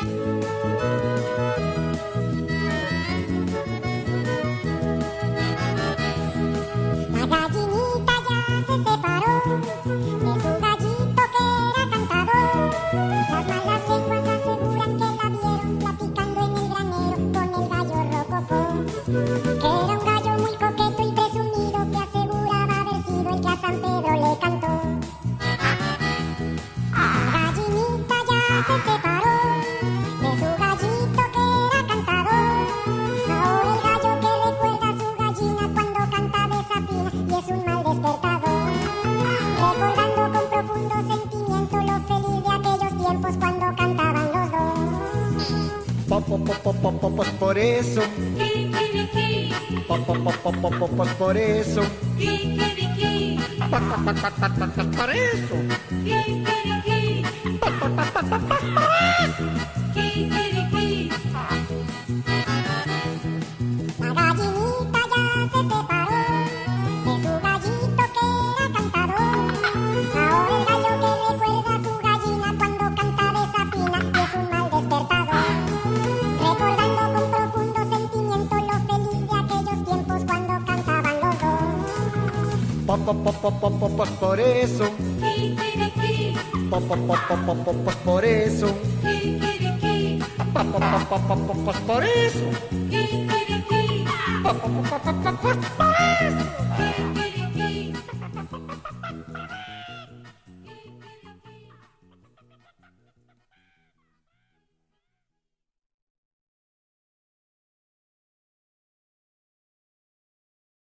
La gallinita ya se separó de su gallito que era cantador. Las malas lenguas aseguran que la vieron platicando en el granero con el gallo rococó, que era un gallo muy coqueto y presumido que aseguraba haber sido el que a San Pedro le cantó. La gallinita ya se separó de su gallito que era cantador. Ahora el gallo que recuerda a su gallina cuando canta desafina y es un mal despertador, recordando con profundo sentimiento lo feliz de aquellos tiempos cuando cantaban los dos. Pues por eso, pues por eso, por eso. La gallinita ya se separó de su gallito que era cantador. Ahora el gallo que recuerda a su gallina cuando canta desafina y es un mal despertador, recordando con profundo sentimiento lo feliz de aquellos tiempos cuando cantaban los dos. Pues por eso, pues por eso, pues por eso.